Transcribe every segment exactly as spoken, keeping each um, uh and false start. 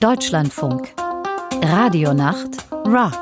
Deutschlandfunk. Radionacht Rock.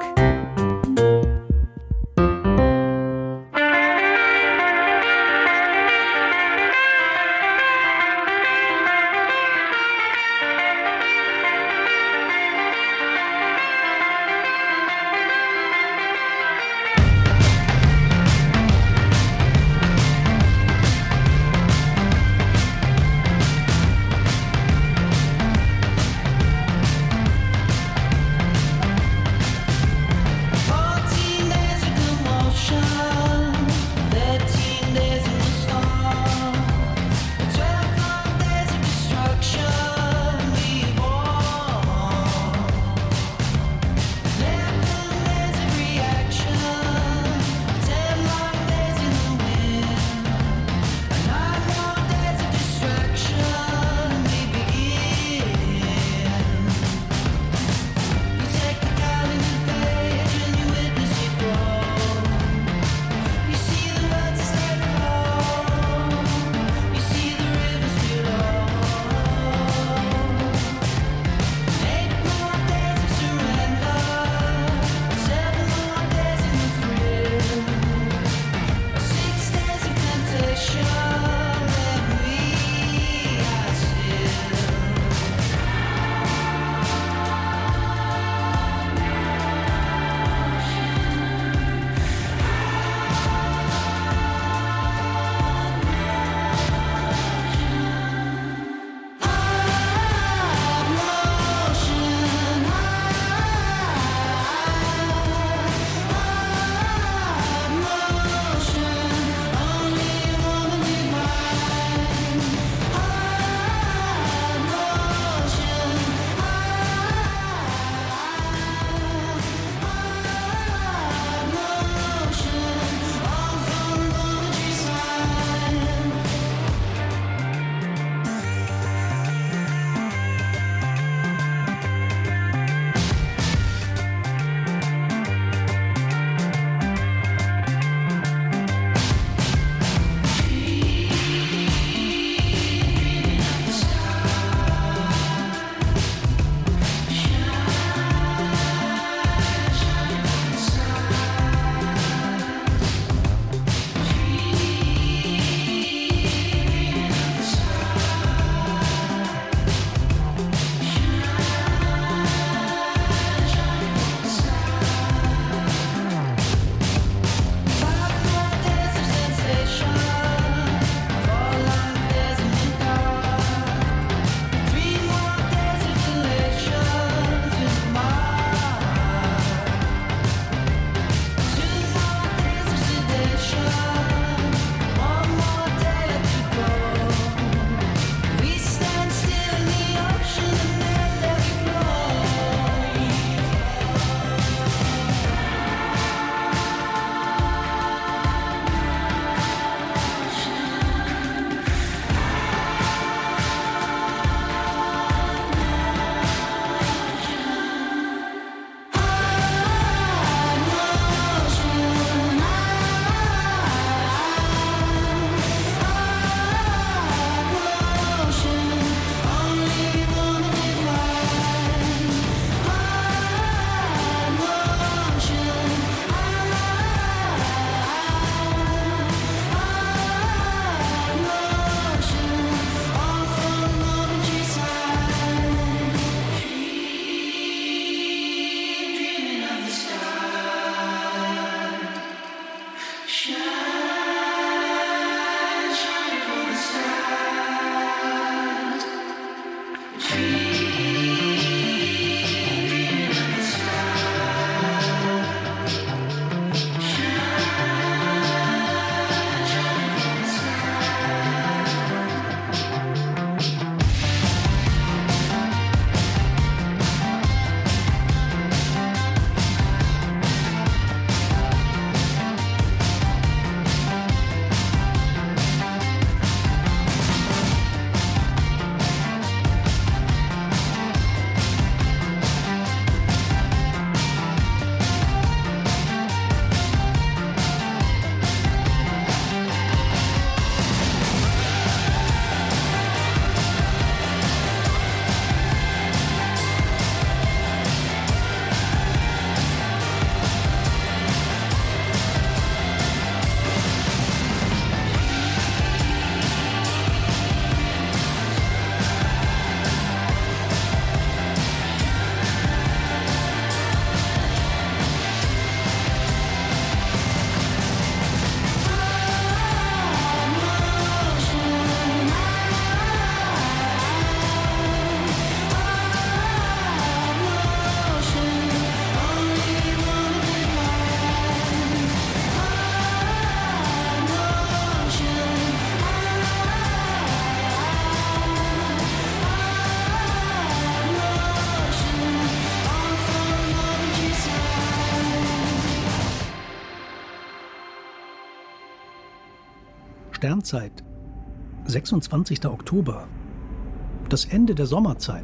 Sternzeit. sechsundzwanzigster Oktober. Das Ende der Sommerzeit.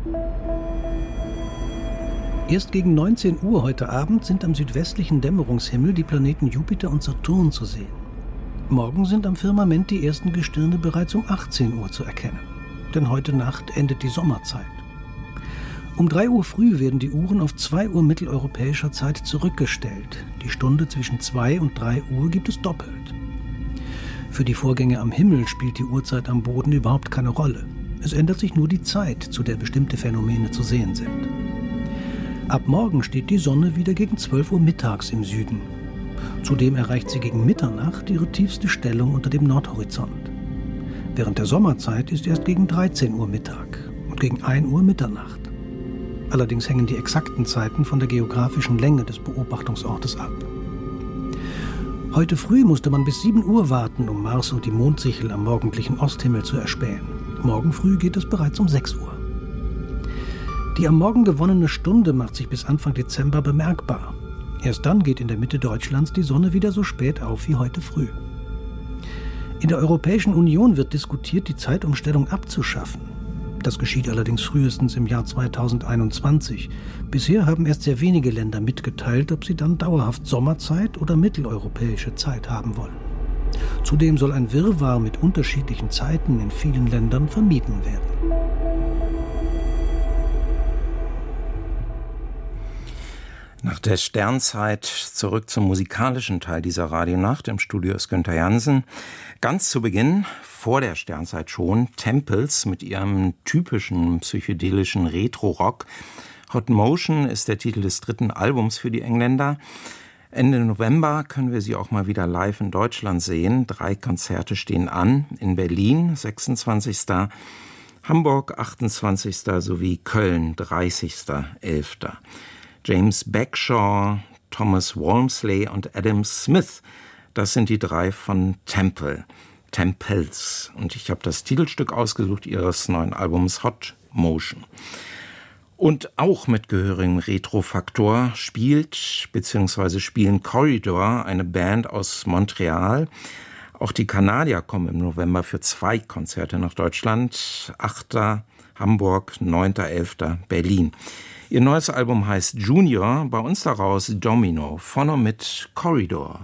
Erst gegen neunzehn Uhr heute Abend sind am südwestlichen Dämmerungshimmel die Planeten Jupiter und Saturn zu sehen. Morgen sind am Firmament die ersten Gestirne bereits um achtzehn Uhr zu erkennen. Denn heute Nacht endet die Sommerzeit. Um drei Uhr früh werden die Uhren auf zwei Uhr mitteleuropäischer Zeit zurückgestellt. Die Stunde zwischen zwei und drei Uhr gibt es doppelt. Für die Vorgänge am Himmel spielt die Uhrzeit am Boden überhaupt keine Rolle. Es ändert sich nur die Zeit, zu der bestimmte Phänomene zu sehen sind. Ab morgen steht die Sonne wieder gegen zwölf Uhr mittags im Süden. Zudem erreicht sie gegen Mitternacht ihre tiefste Stellung unter dem Nordhorizont. Während der Sommerzeit ist erst gegen dreizehn Uhr Mittag und gegen ein Uhr Mitternacht. Allerdings hängen die exakten Zeiten von der geografischen Länge des Beobachtungsortes ab. Heute früh musste man bis sieben Uhr warten, um Mars und die Mondsichel am morgendlichen Osthimmel zu erspähen. Morgen früh geht es bereits um sechs Uhr. Die am Morgen gewonnene Stunde macht sich bis Anfang Dezember bemerkbar. Erst dann geht in der Mitte Deutschlands die Sonne wieder so spät auf wie heute früh. In der Europäischen Union wird diskutiert, die Zeitumstellung abzuschaffen. Das geschieht allerdings frühestens im Jahr zweitausendeinundzwanzig. Bisher haben erst sehr wenige Länder mitgeteilt, ob sie dann dauerhaft Sommerzeit oder mitteleuropäische Zeit haben wollen. Zudem soll ein Wirrwarr mit unterschiedlichen Zeiten in vielen Ländern vermieden werden. Nach der Sternzeit zurück zum musikalischen Teil dieser Radionacht. Im Studio ist Günther Jansen. Ganz zu Beginn, vor der Sternzeit schon, Temples mit ihrem typischen psychedelischen Retro-Rock. Hot Motion ist der Titel des dritten Albums für die Engländer. Ende November können wir sie auch mal wieder live in Deutschland sehen. Drei Konzerte stehen an. In Berlin, sechsundzwanzigster Hamburg, achtundzwanzigster sowie Köln, dreißigster elfter James Bagshaw, Thomas Walmsley und Adam Smith. Das sind die drei von Temple, Temples. Und ich habe das Titelstück ausgesucht ihres neuen Albums Hot Motion. Und auch mit gehörigem Retro-Faktor spielt bzw. spielen Corridor, eine Band aus Montreal. Auch die Kanadier kommen im November für zwei Konzerte nach Deutschland. achter Hamburg, neunter elfter Berlin. Ihr neues Album heißt Junior, bei uns daraus Domino, von und mit Corridor.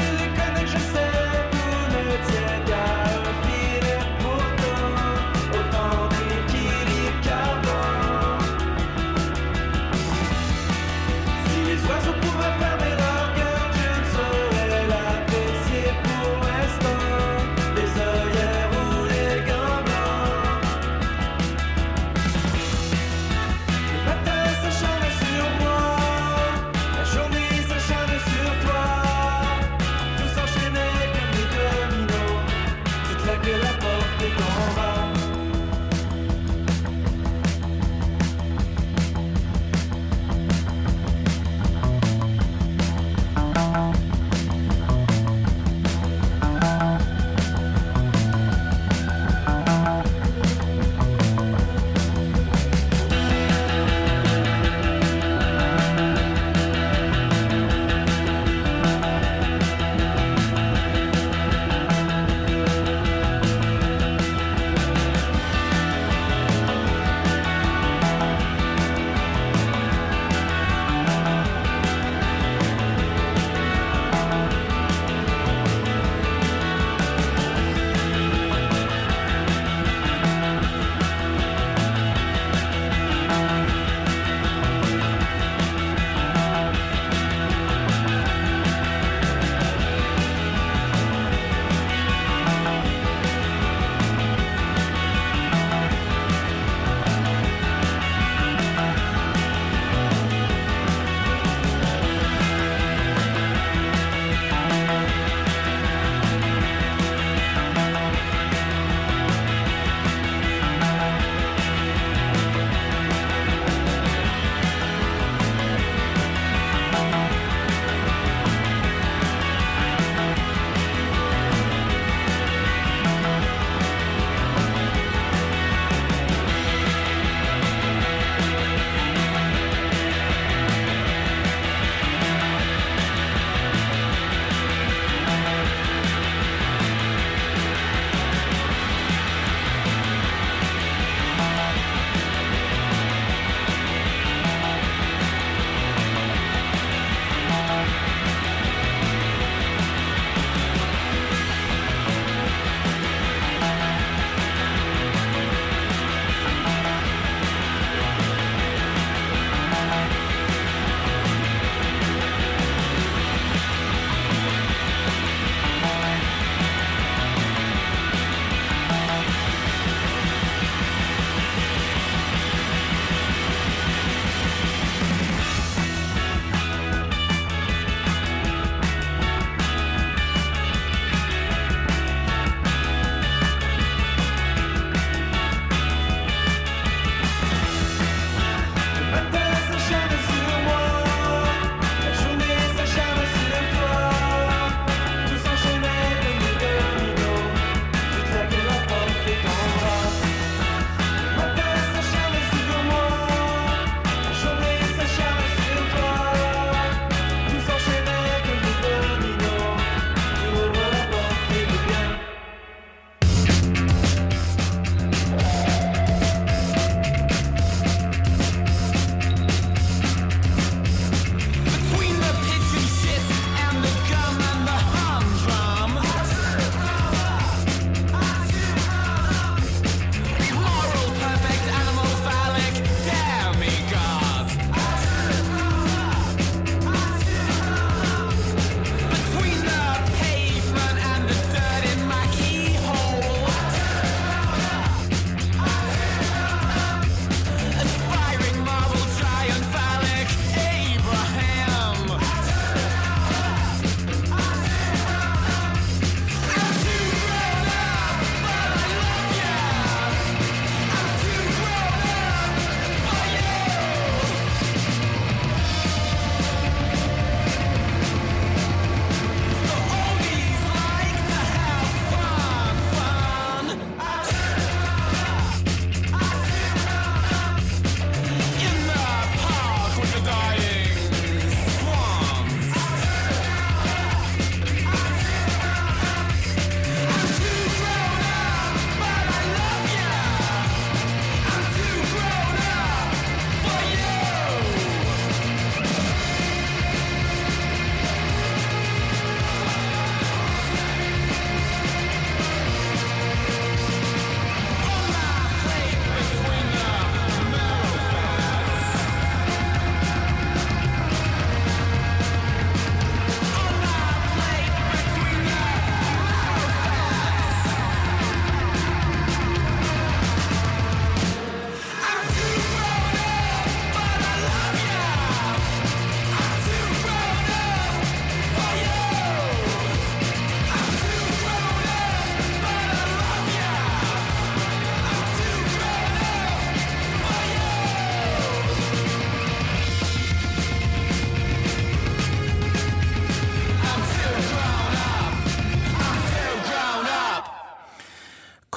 Autant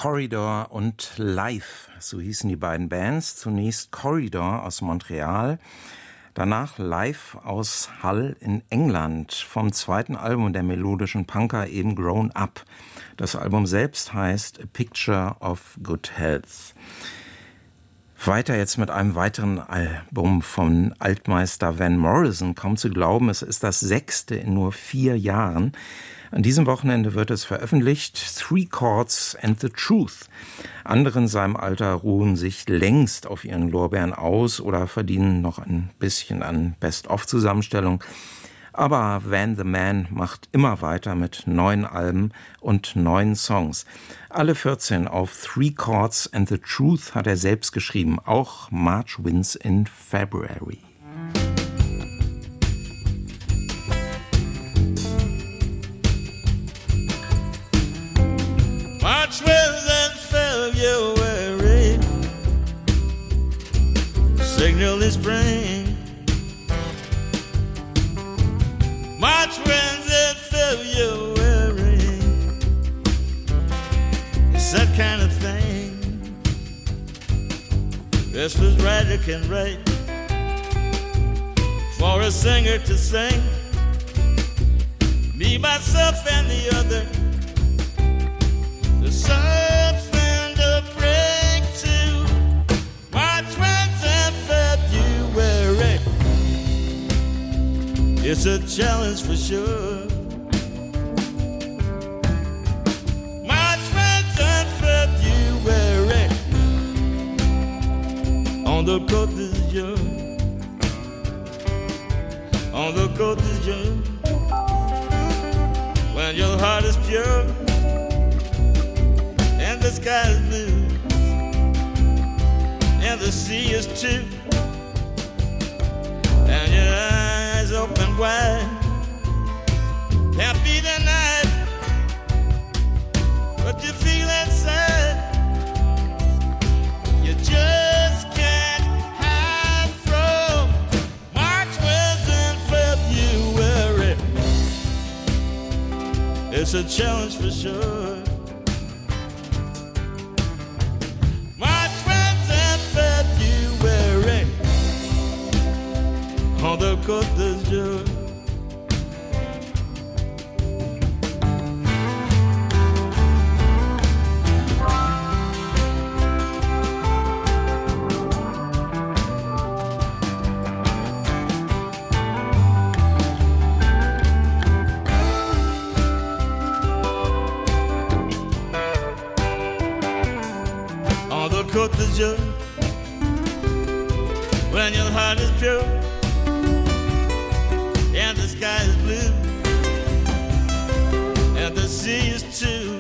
Corridor und Live, so hießen die beiden Bands. Zunächst Corridor aus Montreal, danach Live aus Hull in England, vom zweiten Album der melodischen Punker, eben Grown Up. Das Album selbst heißt A Picture of Good Health. Weiter jetzt mit einem weiteren Album von Altmeister Van Morrison. Kaum zu glauben, es ist das sechste in nur vier Jahren. An diesem Wochenende wird es veröffentlicht, Three Chords and the Truth. Andere in seinem Alter ruhen sich längst auf ihren Lorbeeren aus oder verdienen noch ein bisschen an Best-of-Zusammenstellung. Aber Van the Man macht immer weiter mit neuen Alben und neuen Songs. Alle vierzehn auf Three Chords and the Truth hat er selbst geschrieben, auch March Winds in February. March winds in February signal the spring. March winds in February, it's that kind of thing. This was right you can write for a singer to sing. Me, myself, and the other. There's something to bring to March winds in February. It's a challenge for sure. March winds in February on the Côte d'Azur, on the Côte d'Azur. When your heart is pure and the sky is blue and the sea is too, and your eyes open wide, can't be denied what you feel inside. You just can't hide from March winds in February. It's a challenge for sure. March winds in February on the Côte d'Azur. On the Côte d'Azur, when your heart is pure and the sky is blue and the sea is too,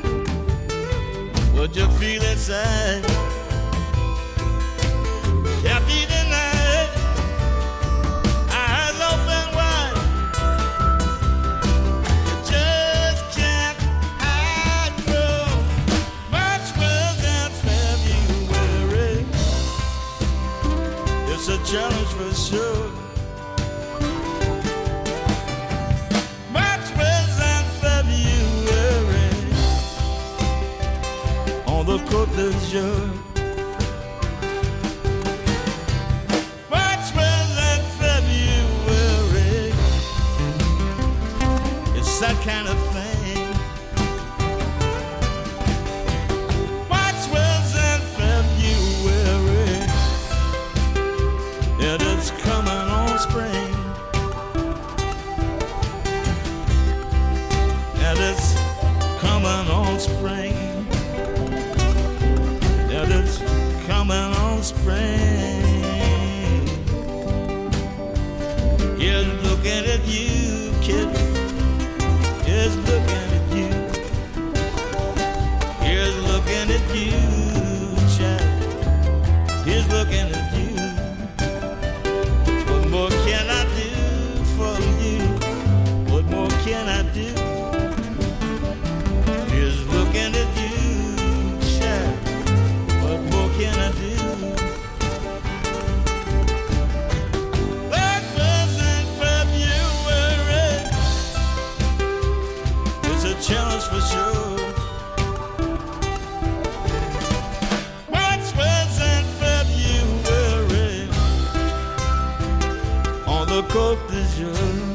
what you feel inside can't be denied. Eyes open wide, you just can't hide from March winds in February. It's a challenge for sure. The Côte d'Azur. March winds in February, it's that kind of thing. March winds in February, and it's coming on spring, and it's coming on spring. It's coming on spring. Here's looking at you, kid. Here's looking at you. Here's looking at you, child. Here's looking at you. What more can I do for you? What more can I do? Here's looking at you. What can I do? March winds in February, it's a challenge for sure. Fourth of July.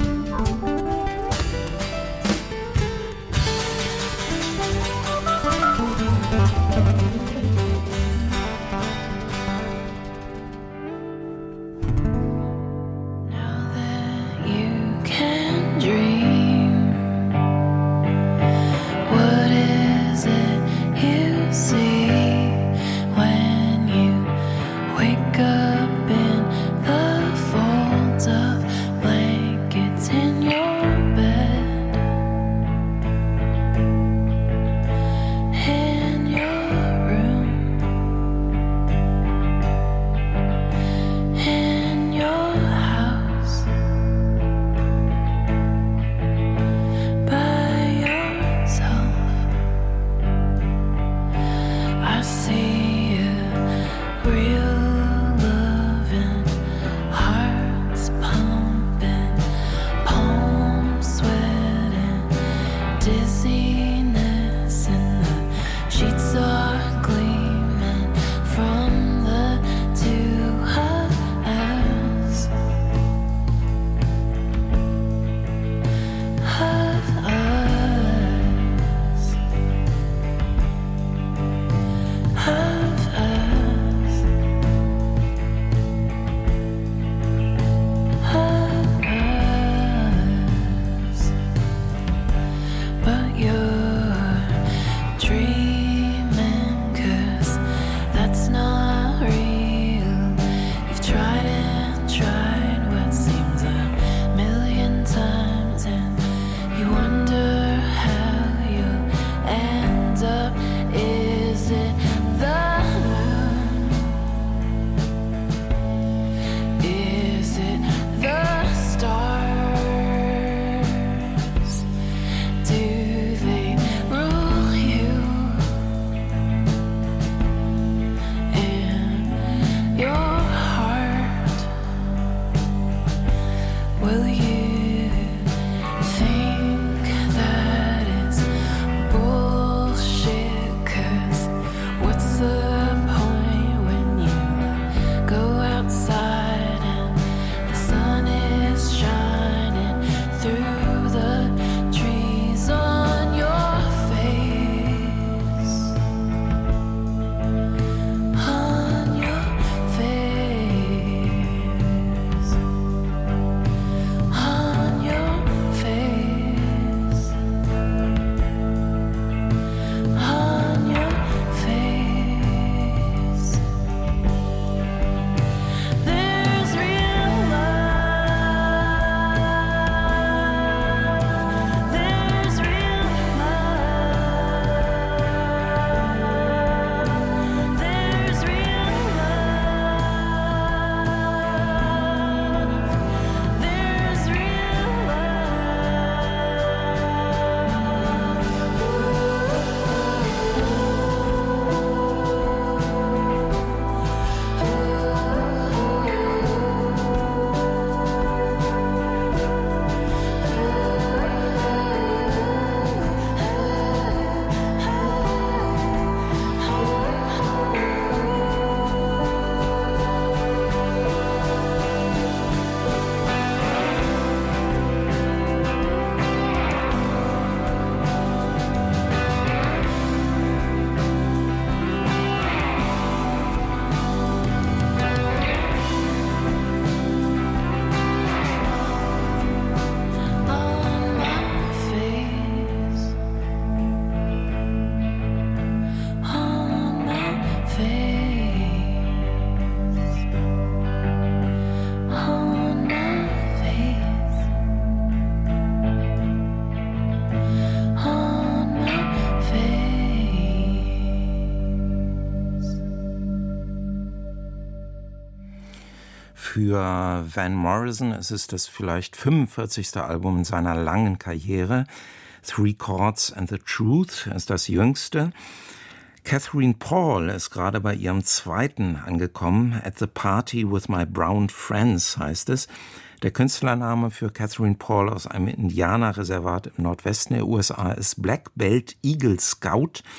Für Van Morrison ist es das vielleicht fünfundvierzigste Album in seiner langen Karriere. Three Chords and the Truth ist das jüngste. Catherine Paul ist gerade bei ihrem zweiten angekommen. At the Party with My Brown Friends heißt es. Der Künstlername für Catherine Paul aus einem Indianerreservat im Nordwesten der U S A ist Black Belt Eagle Scout.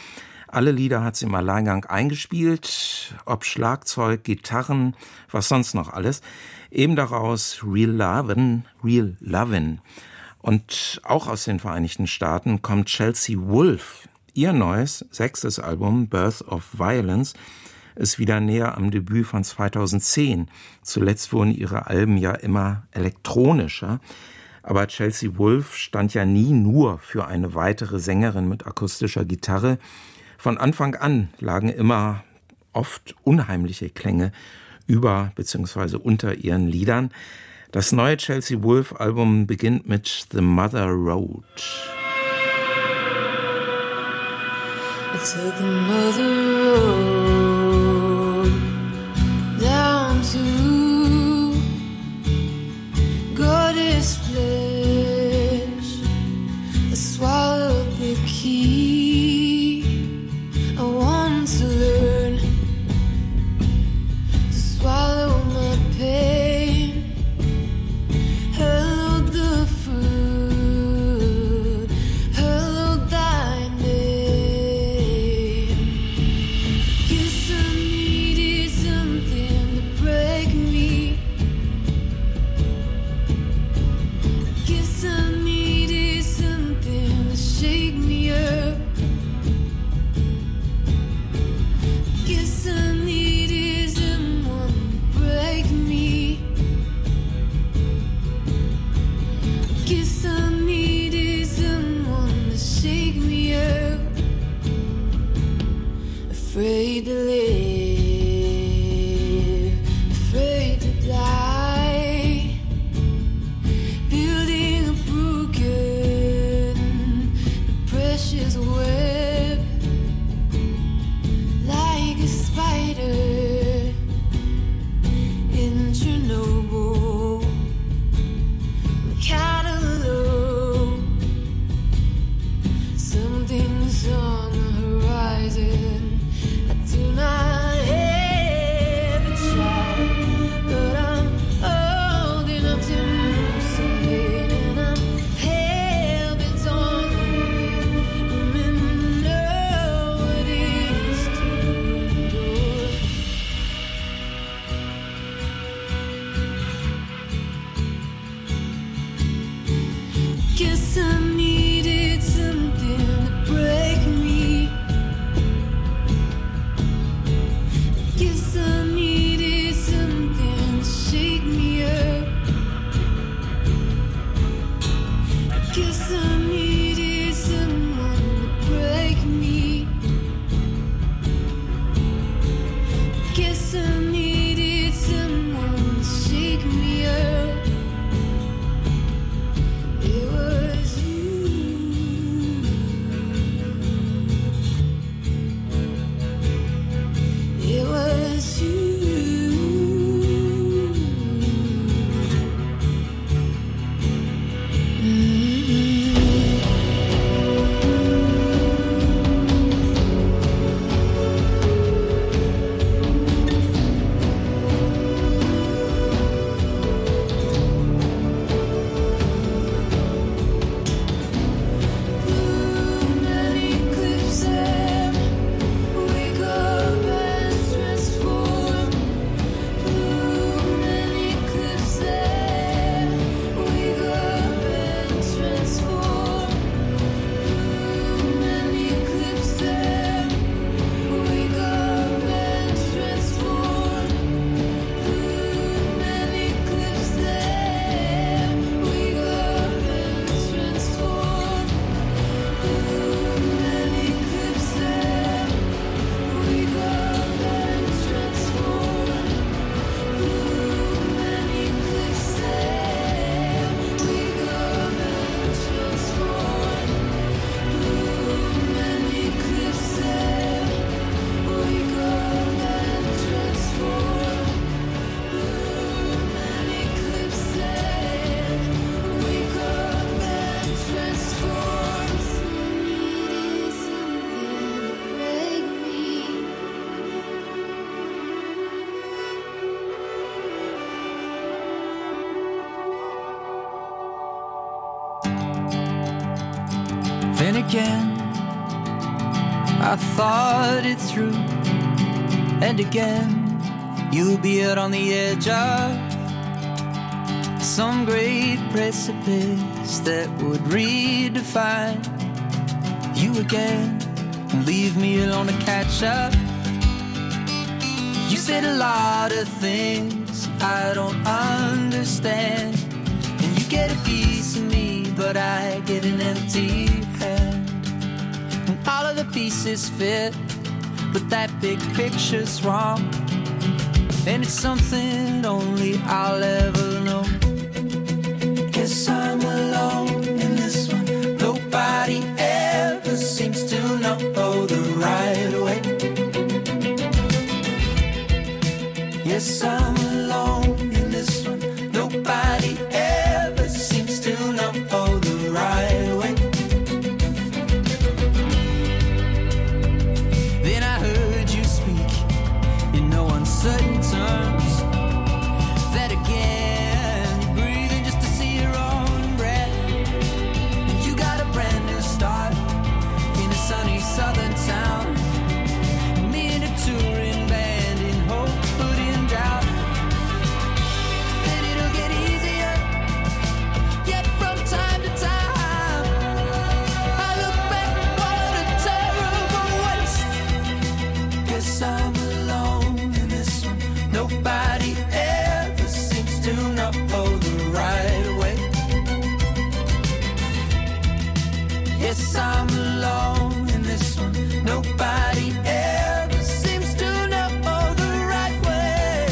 Alle Lieder hat sie im Alleingang eingespielt, ob Schlagzeug, Gitarren, was sonst noch alles. Eben daraus Real Lovin', Real Lovin'. Und auch aus den Vereinigten Staaten kommt Chelsea Wolfe. Ihr neues, sechstes Album, Birth of Violence, ist wieder näher am Debüt von zweitausendzehn. Zuletzt wurden ihre Alben ja immer elektronischer. Aber Chelsea Wolfe stand ja nie nur für eine weitere Sängerin mit akustischer Gitarre. Von Anfang an lagen immer oft unheimliche Klänge über bzw. unter ihren Liedern. Das neue Chelsea Wolfe Album beginnt mit The Mother Road. I took another road down to God's flesh. I swallowed the key. I want to learn to swallow my pain. Hello the fruit, hello thy name. Guess I needed something to break me. Guess I needed something to shake me up. Guess I needed someone to break me. Guess I needed someone to shake me up. Afraid to live, afraid to die. Building a broken, precious web. Like a spider in Chernobyl. The catalog. Something's on the horizon. I do not have a child, but I'm old enough to know some pain, and I'm hell-bent on women know what it is to endure. Guess I needed something to break me. Guess I needed something to shake me up. Guess I needed someone to break me. Guess I needed someone to shake me up. It was you. It was you. Too many cliffs and wake up and transform. Too many cliffs and wake up and transform. Too many cliffs and wake up and transform. Too many cliffs and wake up and transform. Too many cliffs and wake up and transform. Too many cliffs and wake up and transform. Too many cliffs and wake up and transform. Too many cliffs and wake up and transform. Needed something to break me. Then again, I thought it through, and again you'll be out on the edge of some great precipice that would redefine you again and leave me alone to catch up. You said a lot of things I don't understand, and you get a piece of me, but I get an empty hand. And all of the pieces fit, but that big picture's wrong, and it's something only I'll ever know. Guess I'm alone in this one. Nobody ever seems to know the right way. Yes, I'm alone in this one. Nobody ever seems to know the right way. Then I heard you speak in no uncertain terms. That again, breathing just to see your own breath. And you got a brand new start in a sunny southern town. Me and a touring band in hope, but in doubt that it'll get easier. Yet from time to time, I look back, what a terrible waste. Guess I'm alone in this one. Nobody ever seems to know the right way. Yes, I'm alone in this one. Nobody ever seems to know the right way.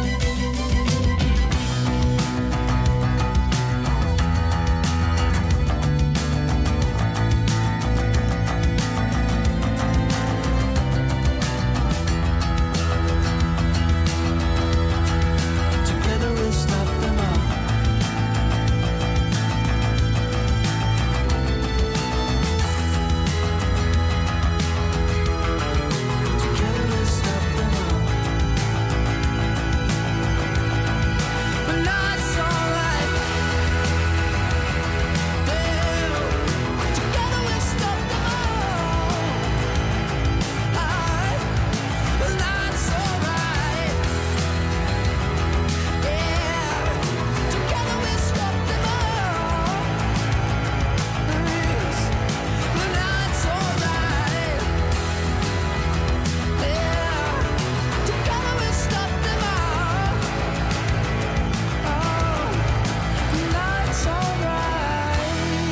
Together we'll stop them all. Together we'll stop them all. But now it's alright. Damn. Together we'll stop them all. Alright. But now it's alright. Yeah. Together we'll stop them all. Yes. But now it's alright. Yeah. Together we'll stop them all. Oh, now it's alright.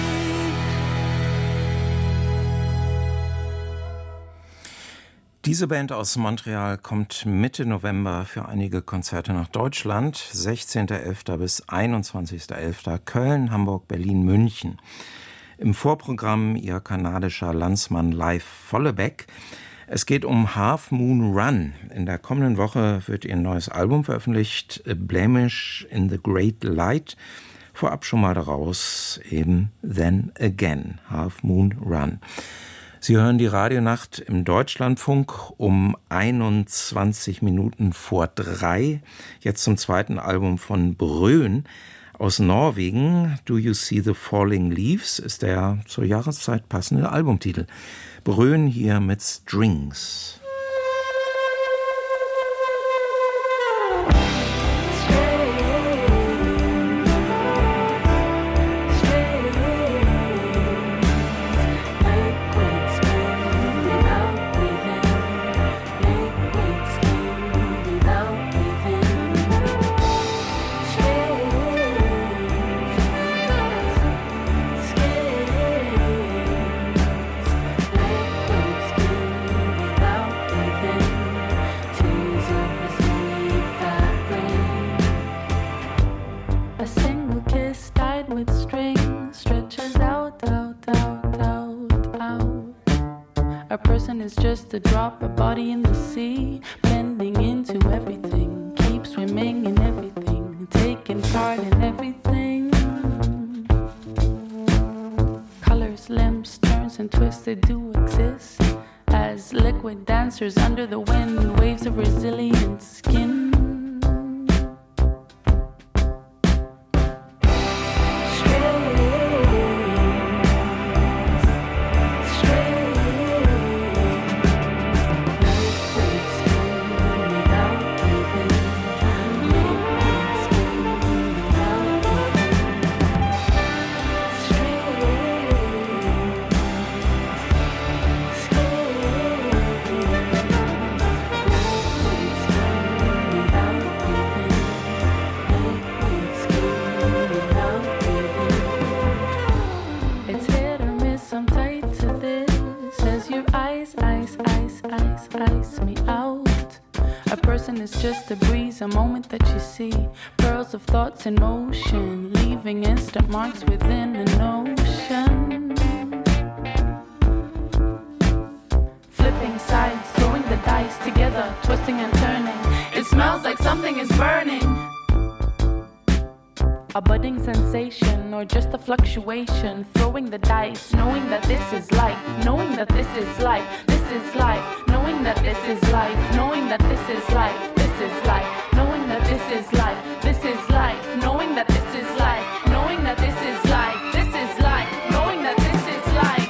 Diese Band aus Montreal kommt Mitte November für einige Konzerte nach Deutschland. sechzehnten elften bis einundzwanzigsten elften Köln, Hamburg, Berlin, München. Im Vorprogramm ihr kanadischer Landsmann Leif Vollebeck. Es geht um Half Moon Run. In der kommenden Woche wird ihr neues Album veröffentlicht, A Blemish in the Great Light. Vorab schon mal daraus eben Then Again, Half Moon Run. Sie hören die Radionacht im Deutschlandfunk um einundzwanzig Minuten vor drei. Jetzt zum zweiten Album von Brøen aus Norwegen. Do You See the Falling Leaves ist der zur Jahreszeit passende Albumtitel. Brøen hier mit Strings. A single kiss tied with string stretches out, out, out, out, out. A person is just a drop, a body in the sea, blending into everything, keep swimming in everything, taking part in everything. Colors, limbs, turns and twists, they do exist as liquid dancers under the wind, waves of resilient skin. Strange, strange. is just a breeze, a moment that you see. Pearls of thoughts in motion, leaving instant marks within an ocean. Flipping sides, throwing the dice together, twisting and turning. It smells like something is burning. A budding sensation or just a fluctuation, throwing the dice, knowing that this is life, knowing that this is life, this is life, knowing that this is life, knowing that this is life, this is life, knowing that this is life, this is life, knowing that this is life, knowing that this is life, this is life, knowing that this is life.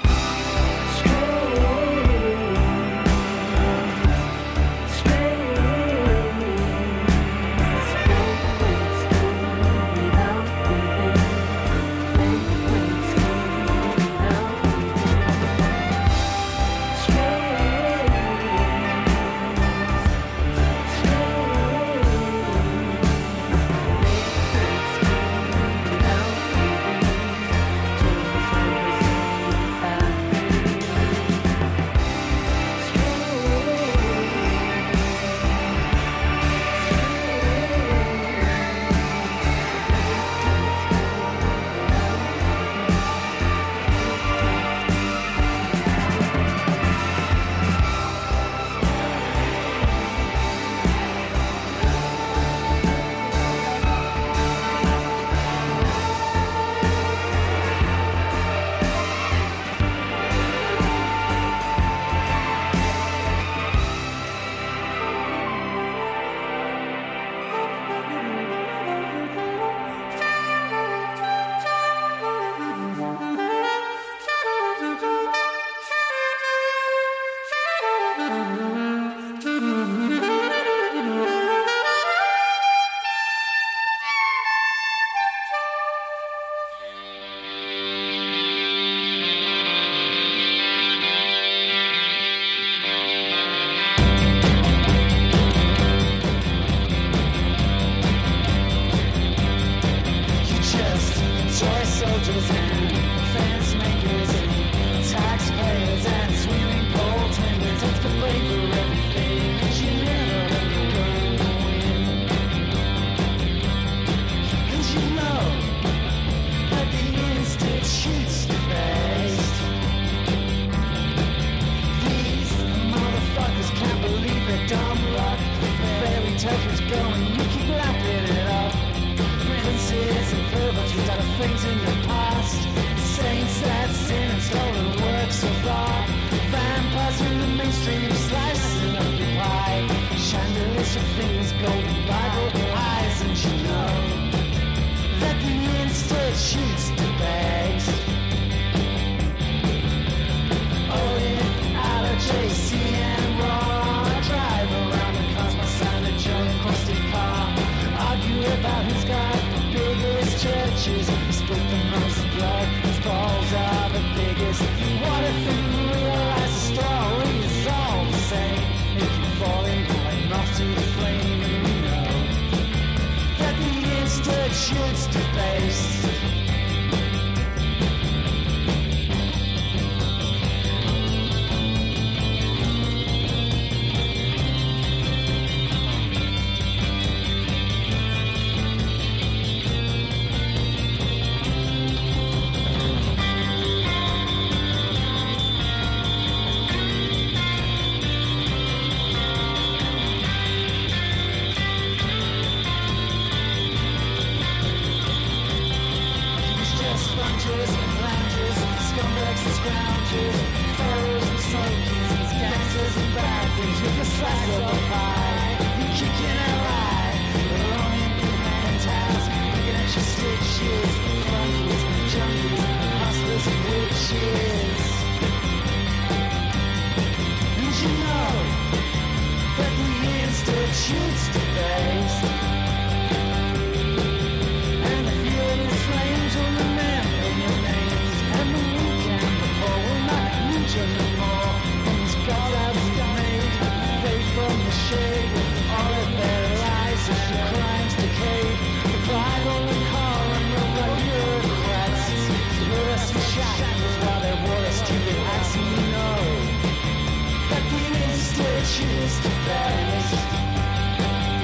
Choose the best.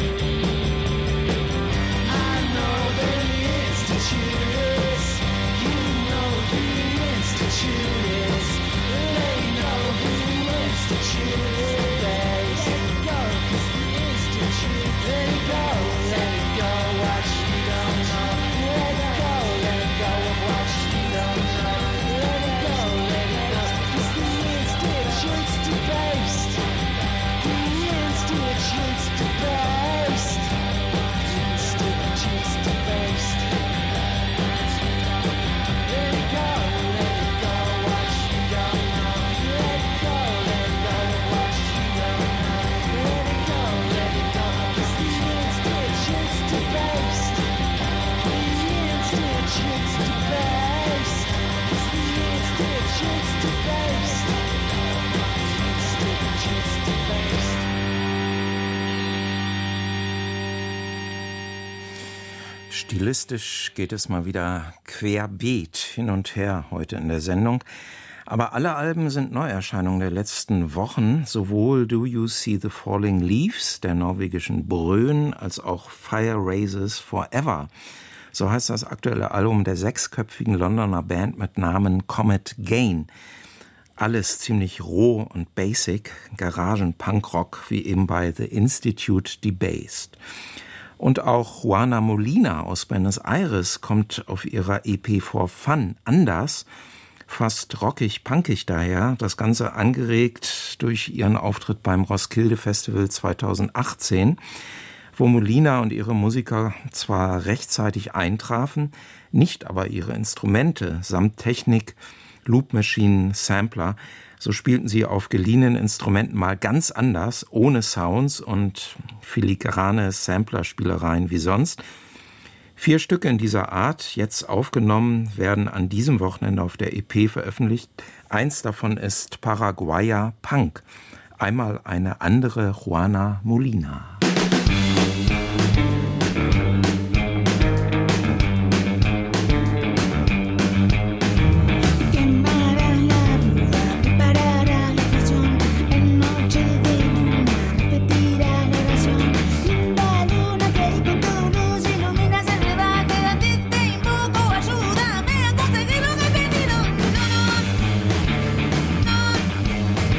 Stilistisch geht es mal wieder querbeet hin und her heute in der Sendung. Aber alle Alben sind Neuerscheinungen der letzten Wochen. Sowohl Do You See the Falling Leaves der norwegischen Brøen als auch Fire Raises Forever. So heißt das aktuelle Album der sechsköpfigen Londoner Band mit Namen Comet Gain. Alles ziemlich roh und basic, Garagen-Punkrock, wie eben bei The Institute debased. Und auch Juana Molina aus Buenos Aires kommt auf ihrer E P For Fun anders, fast rockig-punkig daher, das Ganze angeregt durch ihren Auftritt beim Roskilde Festival zweitausendachtzehn, wo Molina und ihre Musiker zwar rechtzeitig eintrafen, nicht aber ihre Instrumente samt Technik, Loopmaschinen, Sampler. So spielten sie auf geliehenen Instrumenten mal ganz anders, ohne Sounds und filigrane Samplerspielereien wie sonst. Vier Stücke in dieser Art, jetzt aufgenommen, werden an diesem Wochenende auf der E P veröffentlicht. Eins davon ist Paraguayer Punk. Einmal eine andere Juana Molina.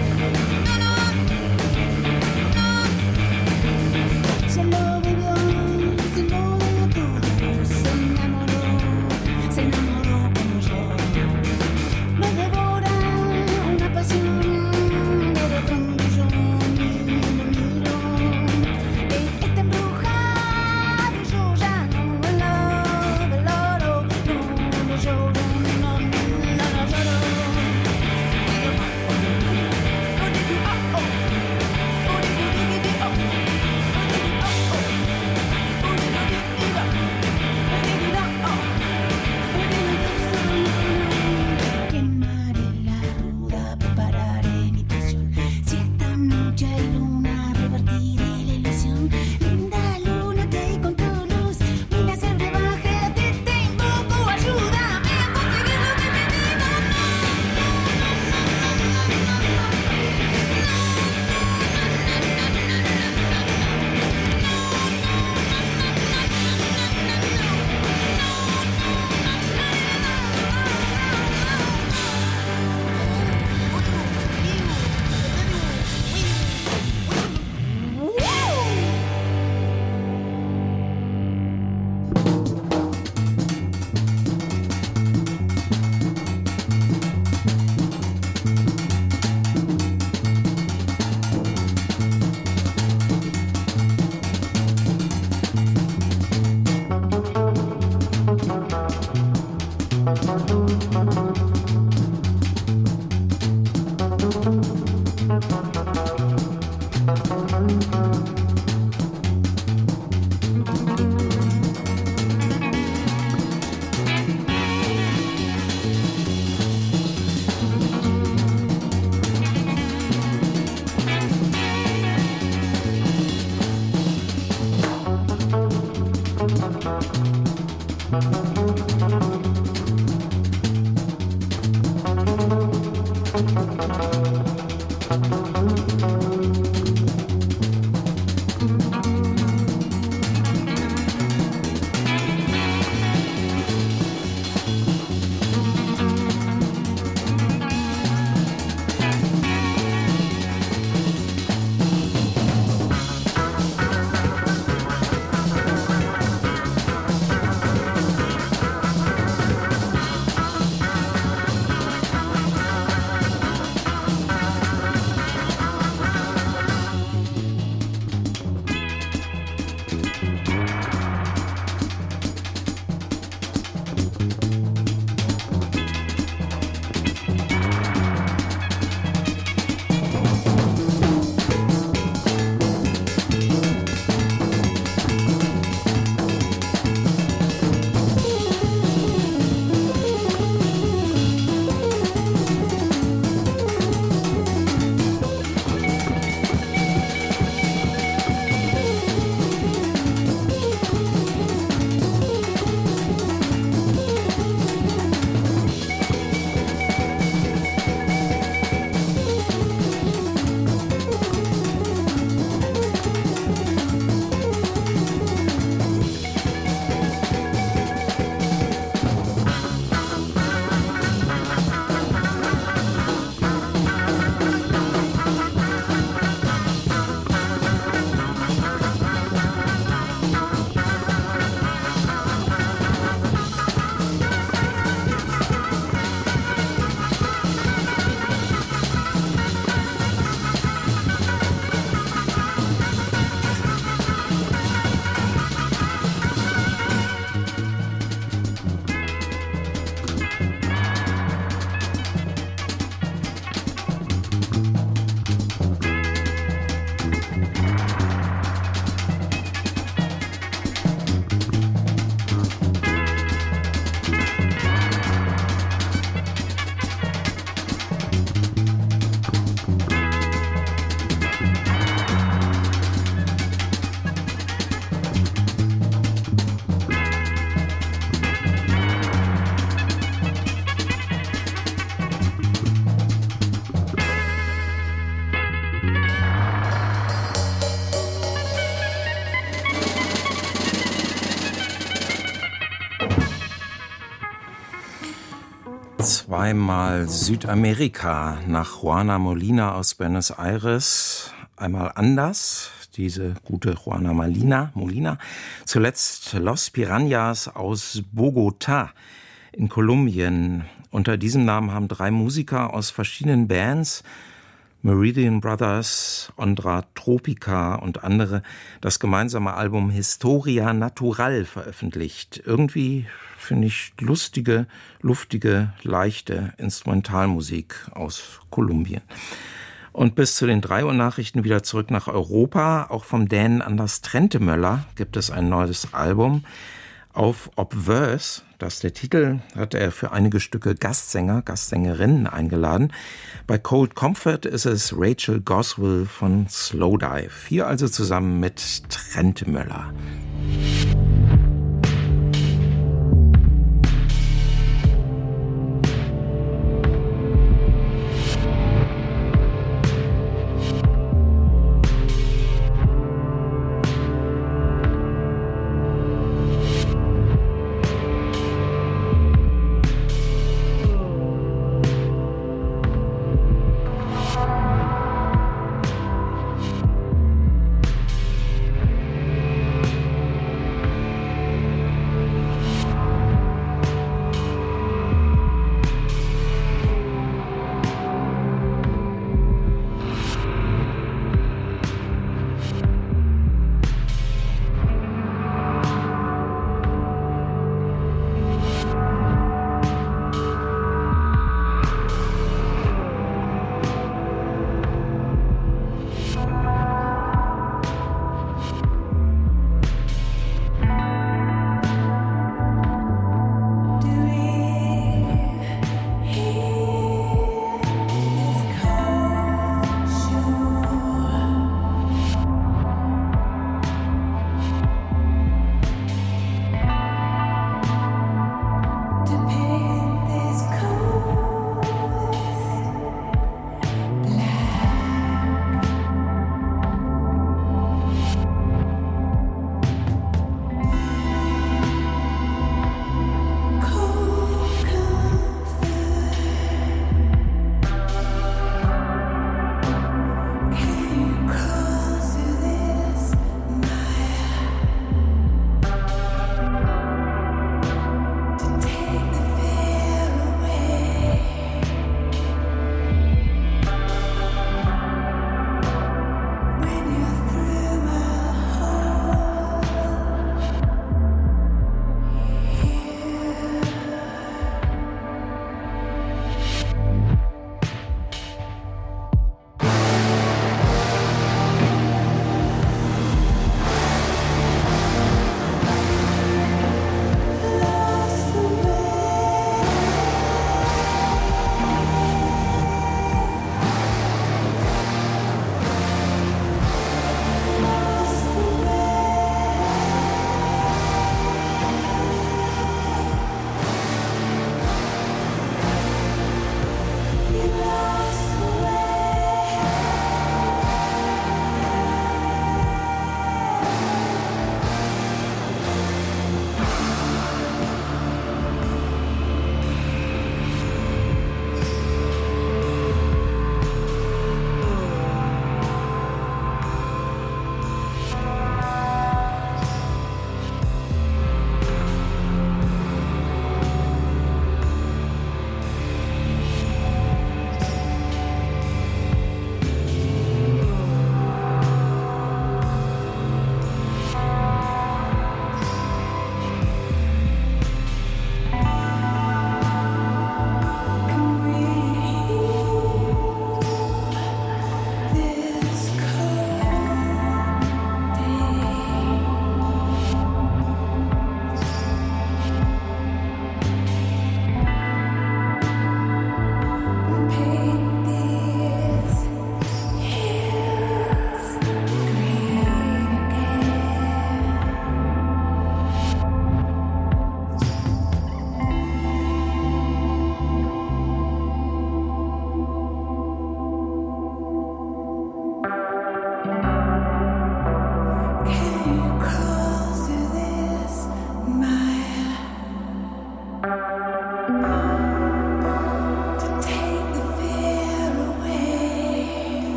Se lo bebió Zweimal Südamerika, nach Juana Molina aus Buenos Aires. Einmal anders, diese gute Juana Molina. Molina. Zuletzt Los Piranhas aus Bogotá in Kolumbien. Unter diesem Namen haben drei Musiker aus verschiedenen Bands, Meridian Brothers, Ondra Tropica und andere, das gemeinsame Album Historia Natural veröffentlicht. Irgendwie finde ich lustige, luftige, leichte Instrumentalmusik aus Kolumbien. Und bis zu den drei Uhr Nachrichten wieder zurück nach Europa. Auch vom Dänen Anders Trentemøller gibt es ein neues Album. Auf Obverse, das ist der Titel, hat er für einige Stücke Gastsänger, Gastsängerinnen eingeladen. Bei Cold Comfort ist es Rachel Goswell von Slowdive. Hier also zusammen mit Trentemøller.